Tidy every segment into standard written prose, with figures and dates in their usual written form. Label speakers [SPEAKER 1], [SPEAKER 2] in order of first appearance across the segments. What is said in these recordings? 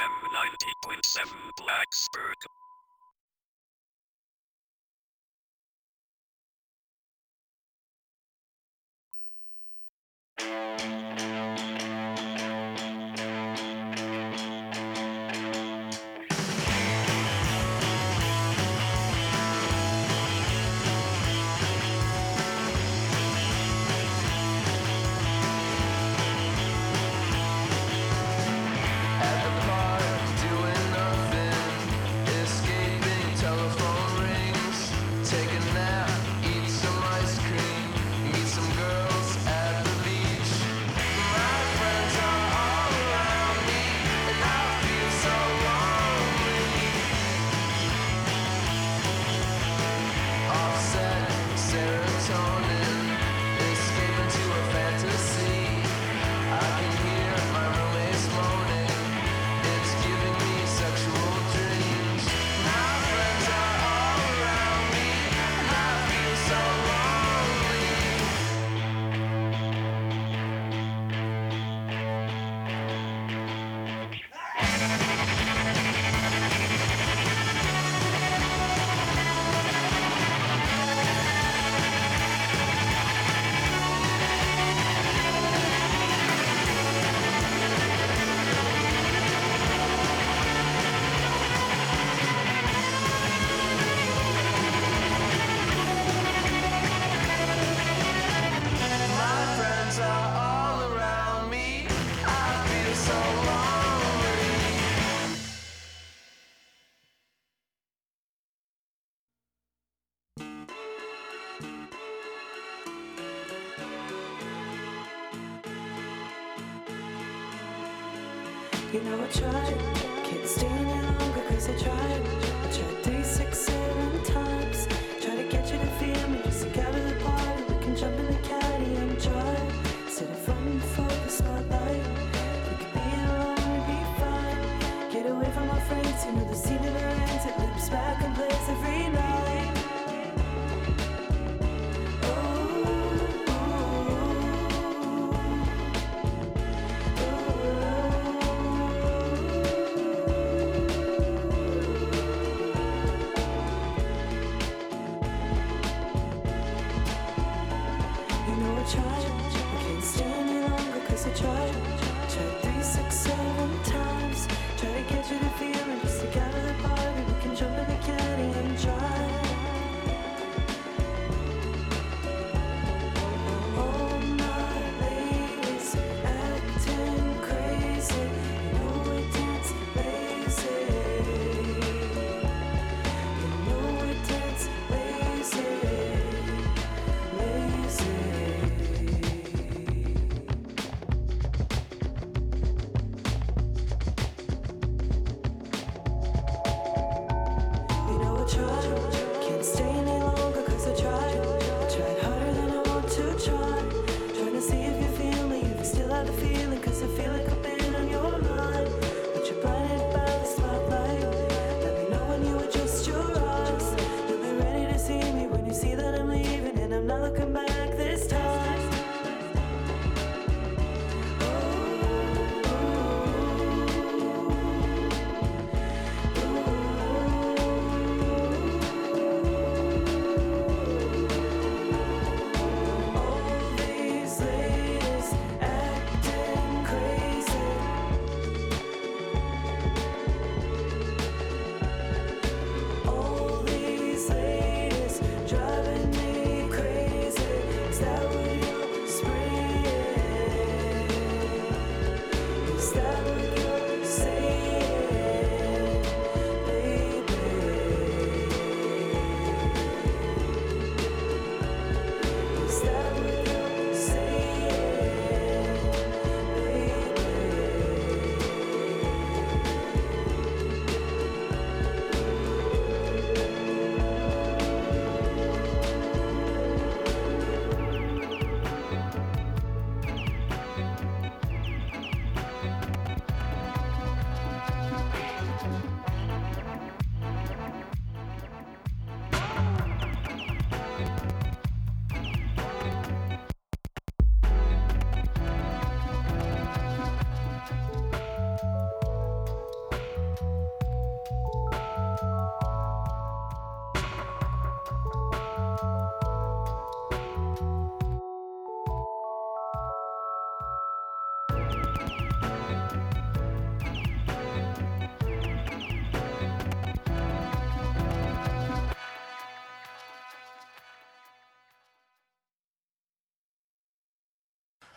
[SPEAKER 1] FM 90.7 Blacksburg.
[SPEAKER 2] You know I tried, can't stay any longer cause I tried 3, 6, 7 times. Try to get you to feel me, just to gather the party. We can jump in the caddy and drive. Instead of running for the spotlight, we could be alone, we'd be fine. Get away from our friends, you know the scene never ends. It loops back and plays every night.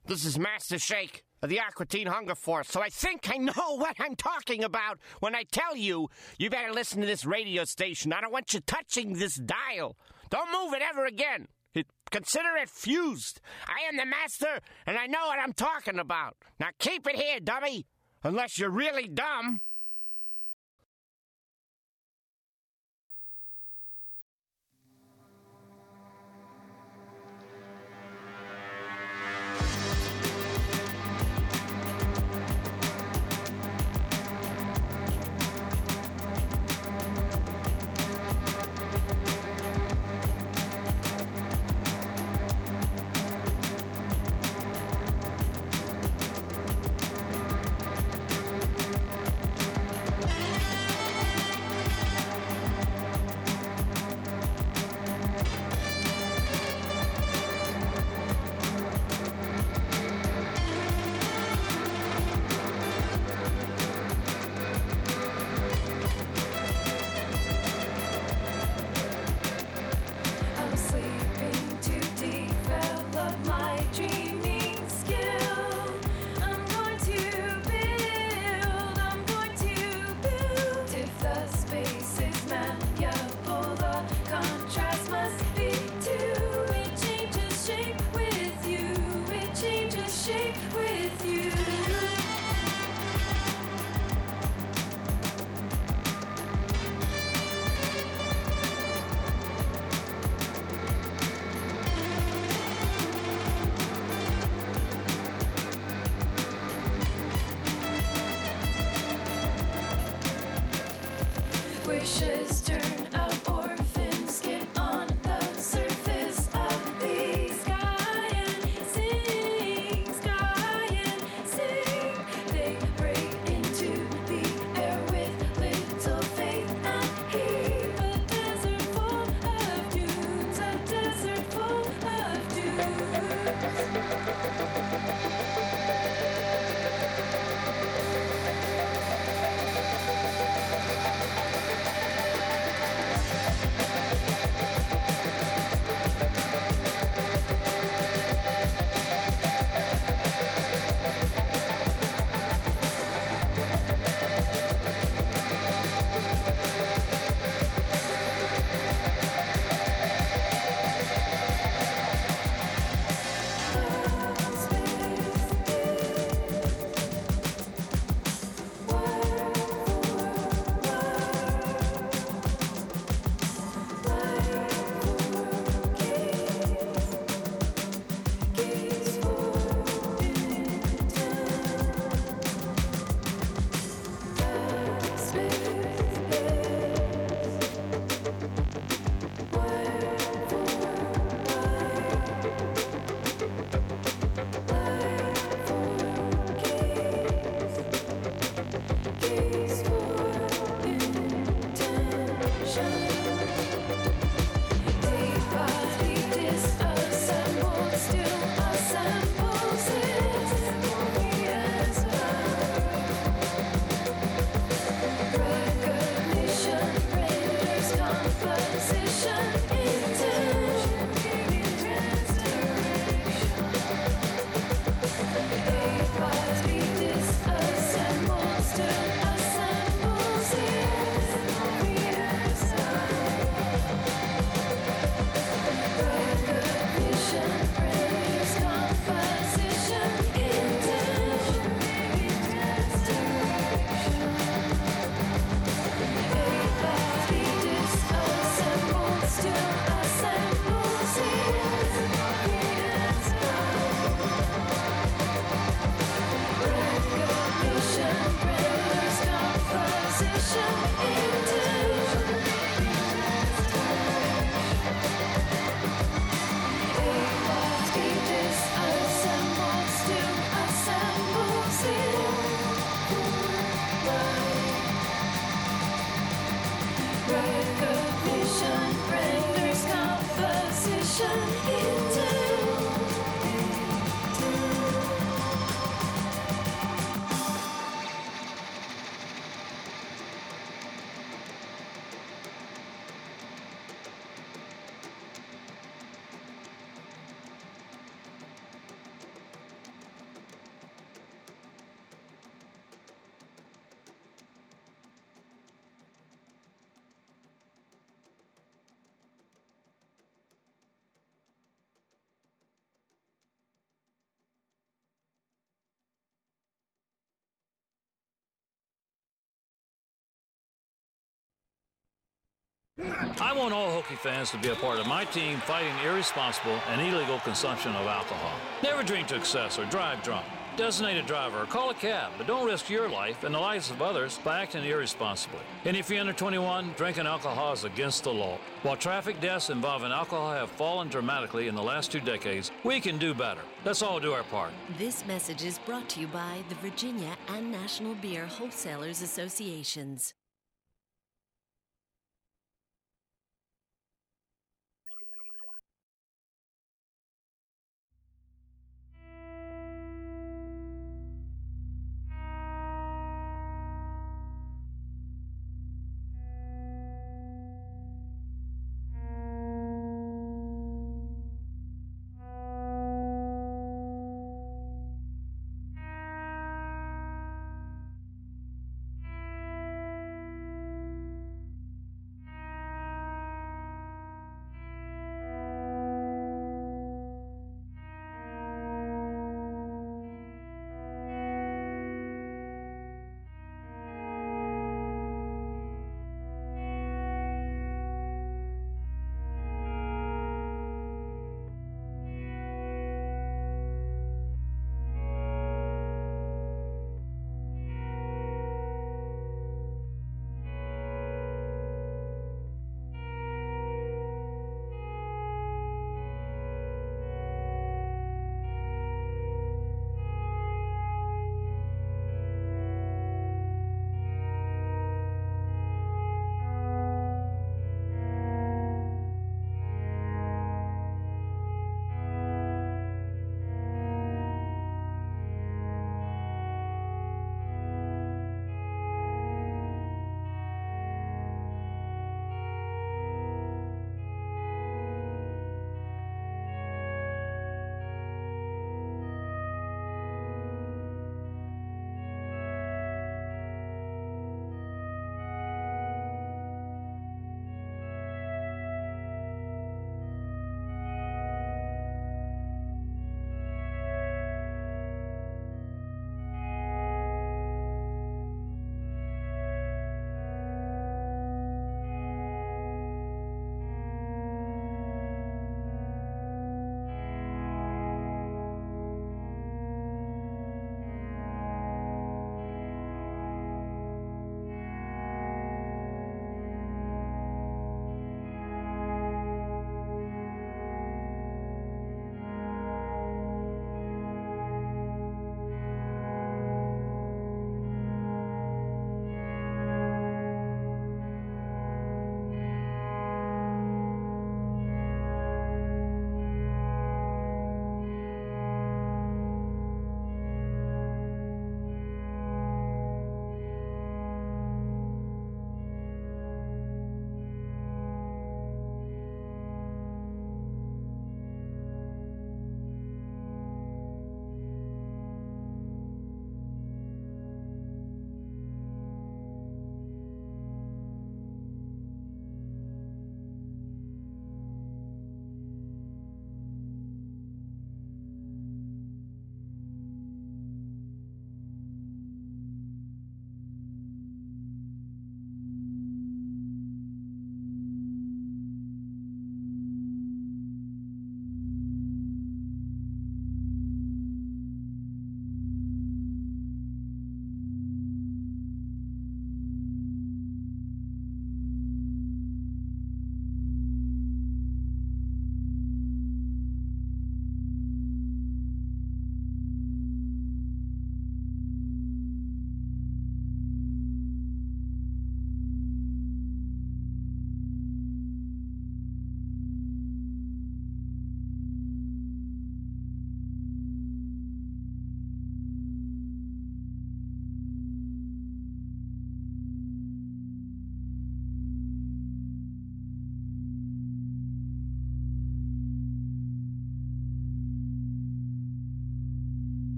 [SPEAKER 3] This is Master Shake of the Aqua Teen Hunger Force, so I think I know what I'm talking about when I tell you better listen to this radio station. I don't want you touching this dial. Don't move it ever again. Consider it fused. I am the master, and I know what I'm talking about. Now keep it here, dummy. Unless you're really dumb.
[SPEAKER 4] I want all Hokie fans to be a part of my team fighting irresponsible and illegal consumption of alcohol. Never drink to excess or drive drunk. Designate a driver or call a cab, but don't risk your life and the lives of others by acting irresponsibly. And if you're under 21, drinking alcohol is against the law. While traffic deaths involving alcohol have fallen dramatically in the last 2 decades, we can do better. Let's all do our part.
[SPEAKER 5] This message is brought to you by the Virginia and National Beer Wholesalers Associations.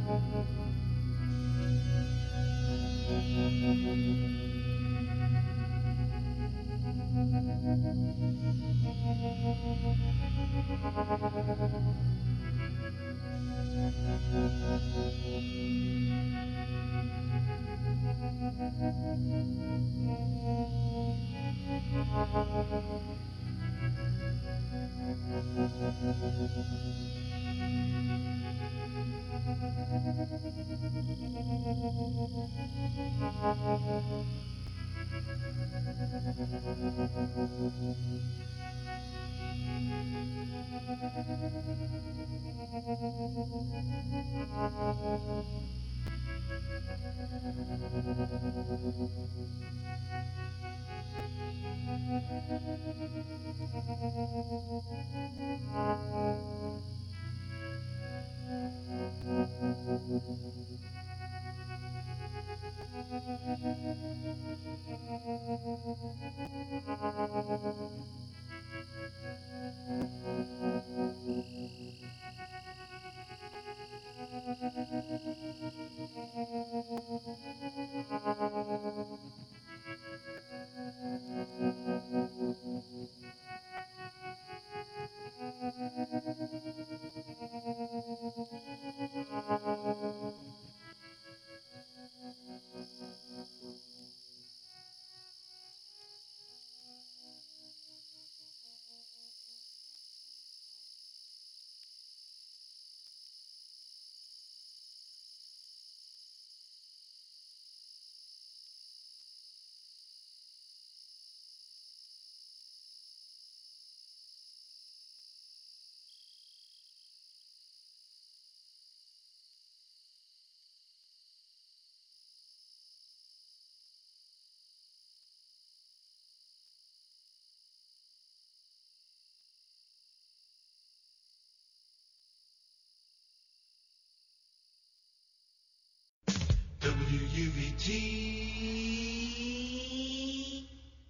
[SPEAKER 6] WUVT.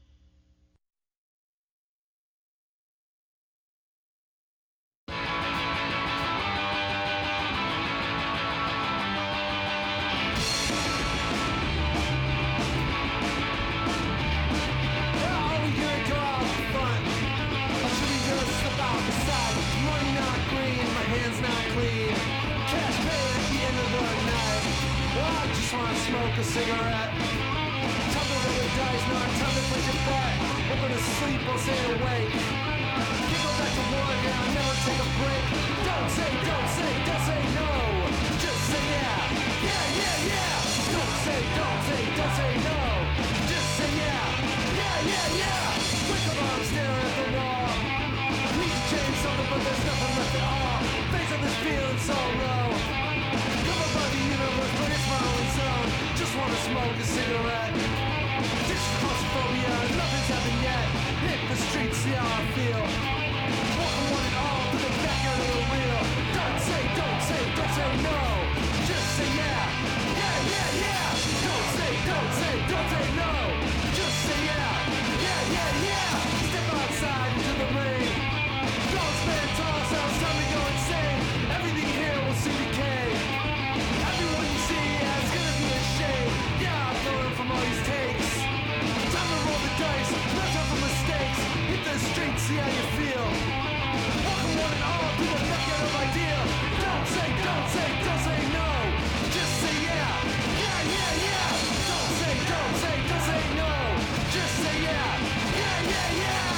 [SPEAKER 7] Smoke a cigarette. Tumble to the dice, not time to push it back. I'm gonna sleep, I'll stay awake. You go back to work and I'll never take a break. Don't say no. Just say yeah. Yeah, yeah, yeah. Don't say no. Just say yeah. Yeah, yeah, yeah. Wake up, I'm staring at the wall. Need to change something, but there's nothing left at all. Face of this feeling so low. Covered by the universe, but it's my own zone. Just wanna smoke a cigarette. This is claustrophobia, nothing's happened yet. Hit the streets, see how I feel. Walking one and all through the backyard of the wheel. Don't say no. Just say yeah. Yeah, yeah, yeah. Don't say no. Just say yeah. Yeah, yeah, yeah. Step outside into the rain. Don't stand tall, sounds time to go insane. Everything here will see decay. Everyone you see, yeah, it's gonna be a shame. Yeah, I'm learning from all these takes. Time to roll the dice, no time for mistakes. Hit the streets, see how you feel. Welcome one and all to the backyard of idea. Don't say no. Just say yeah. Yeah, yeah, yeah. Don't say no. Just say yeah. Yeah, yeah, yeah.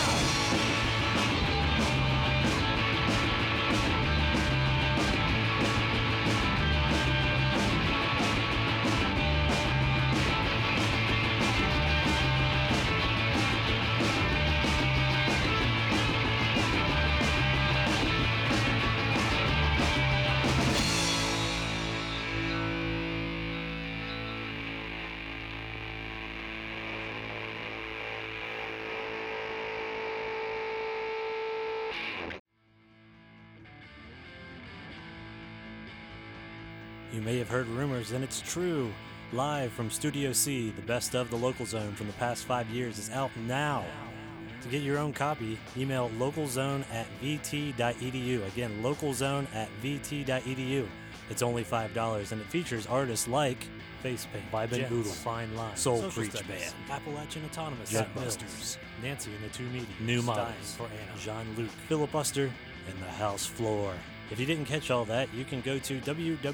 [SPEAKER 8] You may have heard rumors, and it's true. Live from Studio C, the best of the Local Zone from the past 5 years is out now. To get your own copy, email localzone@vt.edu. Again, localzone@vt.edu. It's only $5, and it features artists like Facepaint, Vibe and Boodle, Fine Line, Soul Preach Band, Appalachian Autonomous, Jetbusters, Nancy and the Two Meaties, New Models for Anna, Jean-Luc, Filibuster, and The House Floor. If you didn't catch all that, you can go to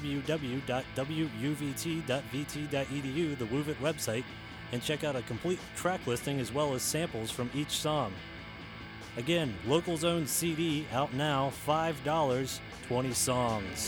[SPEAKER 8] www.wuvt.vt.edu, the WUVIT website, and check out a complete track listing as well as samples from each song. Again, Local Zone CD out now, $5, 20 songs.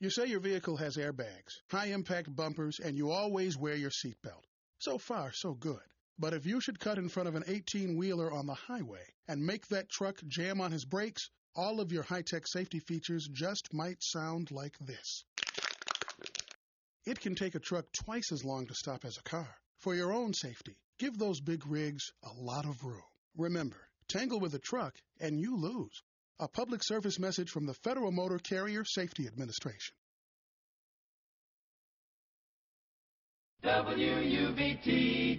[SPEAKER 9] You say your vehicle has airbags, high-impact bumpers, and you always wear your seatbelt. So far, so good. But if you should cut in front of an 18-wheeler on the highway and make that truck jam on his brakes, all of your high-tech safety features just might sound like this. It can take a truck twice as long to stop as a car. For your own safety, give those big rigs a lot of room. Remember, tangle with a truck and you lose. A public service message from the Federal Motor Carrier Safety Administration.
[SPEAKER 7] WUVT.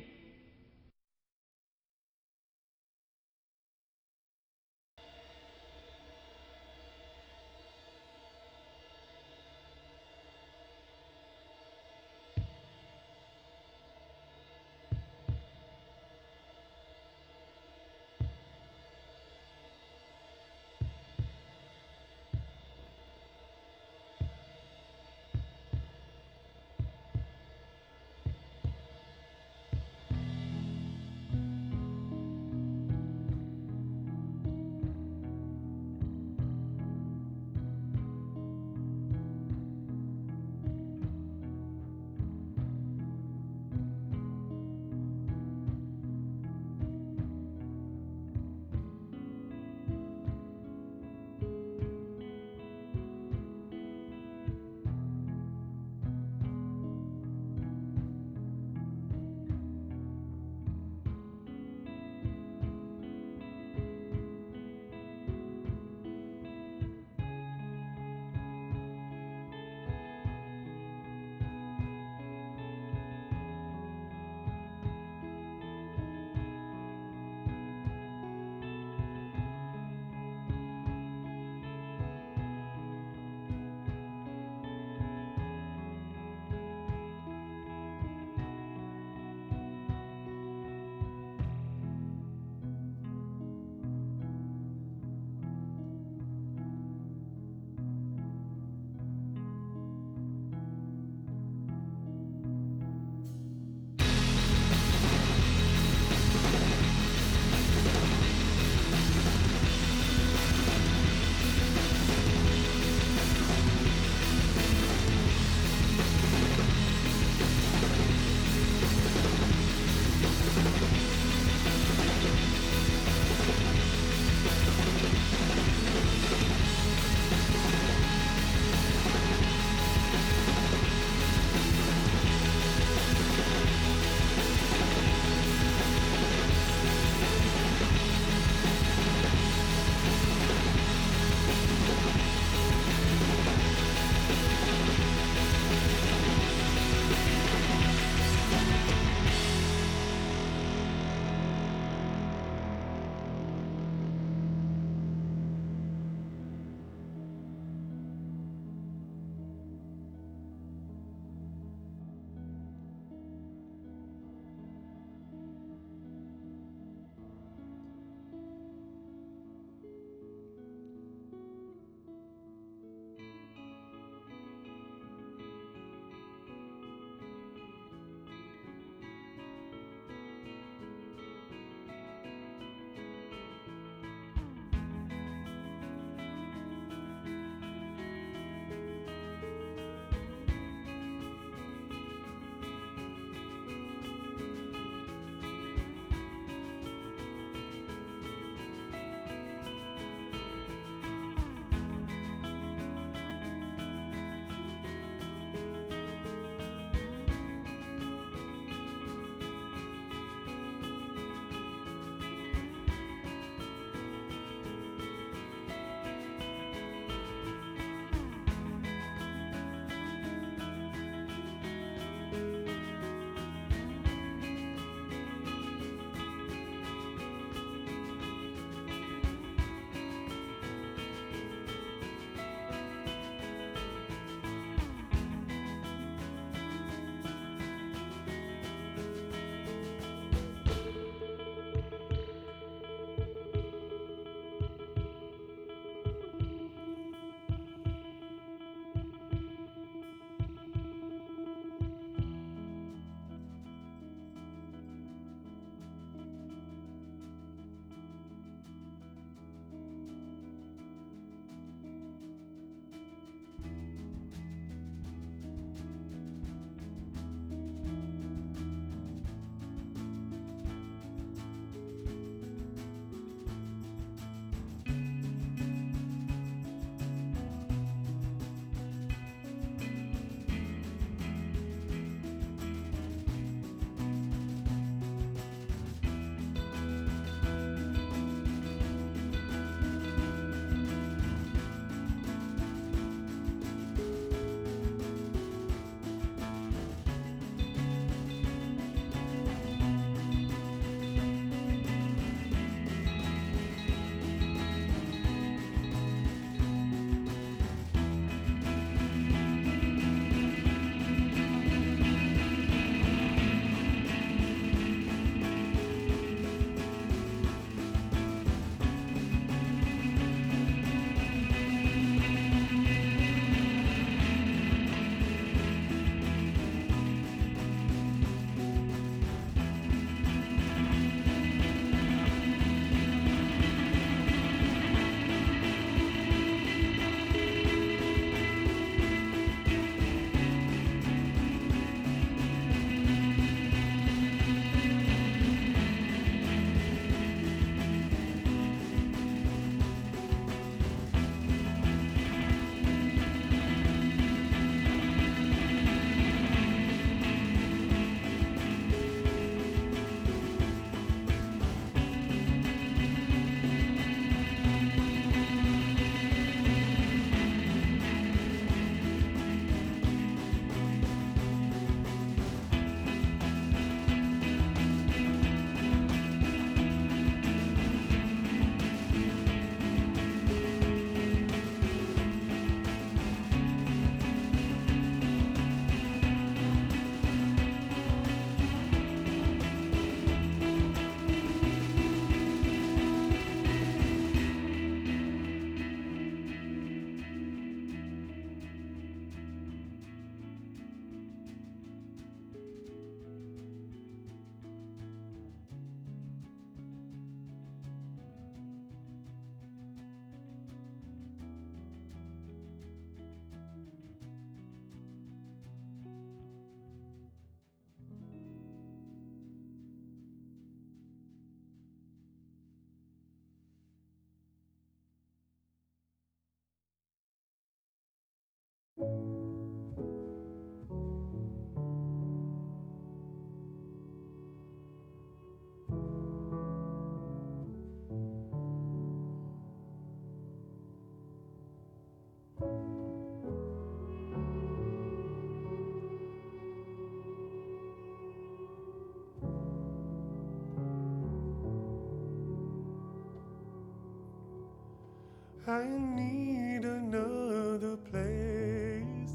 [SPEAKER 10] I need another place.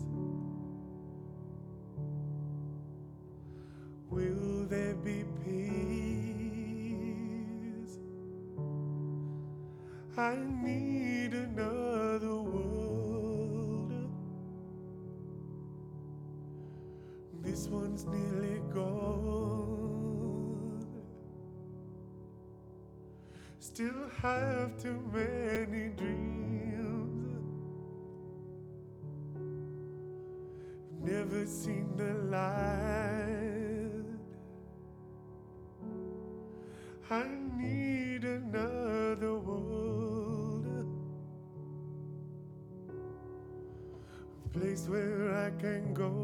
[SPEAKER 10] Will there be peace? I need another world. This one's nearly gone. Still have too many dreams. Never seen the light. I need another world, a place where I can go.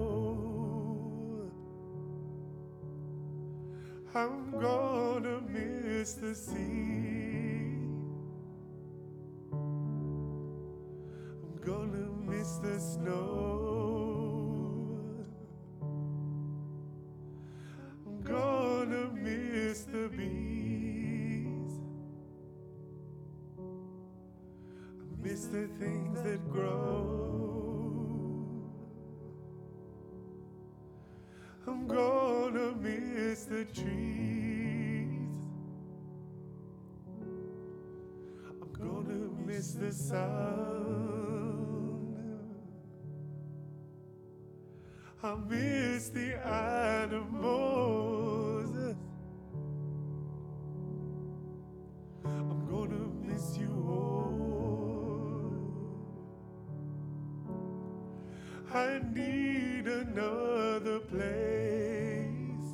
[SPEAKER 10] I'm gonna miss the sea. I'm gonna miss the snow. I'm gonna miss the bees. I miss the things that grow. I'm gonna miss the trees. I'm gonna miss the sound. I miss the animals. I'm gonna miss you all. I need another place.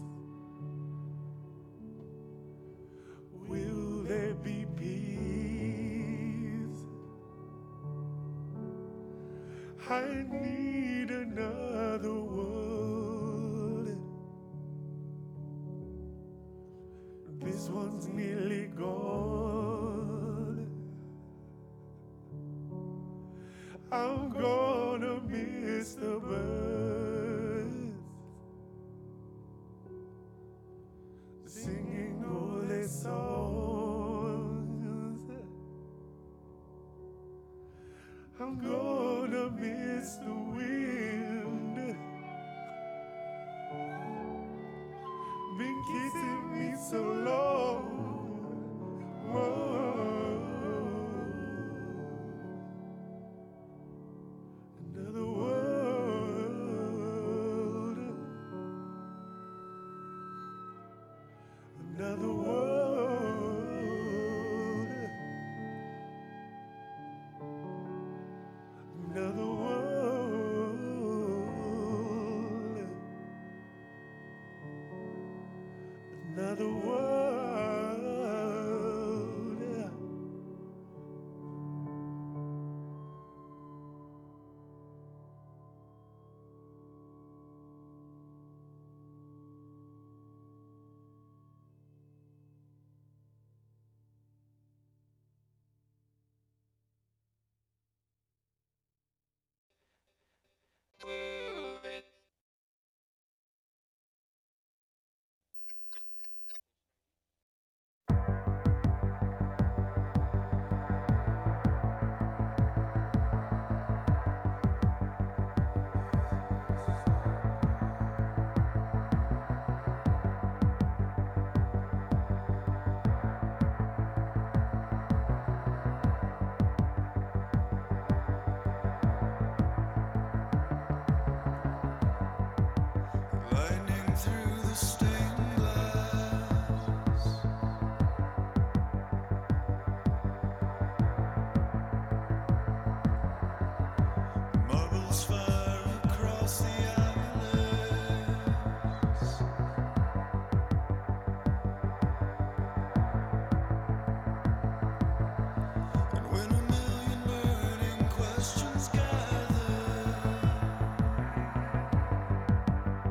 [SPEAKER 10] Will there be peace? I need another world. This one's nearly gone. I'm gonna miss the birds singing all their songs. I'm gonna miss the wind, been kissing me so long. Whoa. Another world, another world, another world, another world.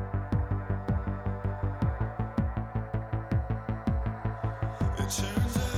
[SPEAKER 10] It turns out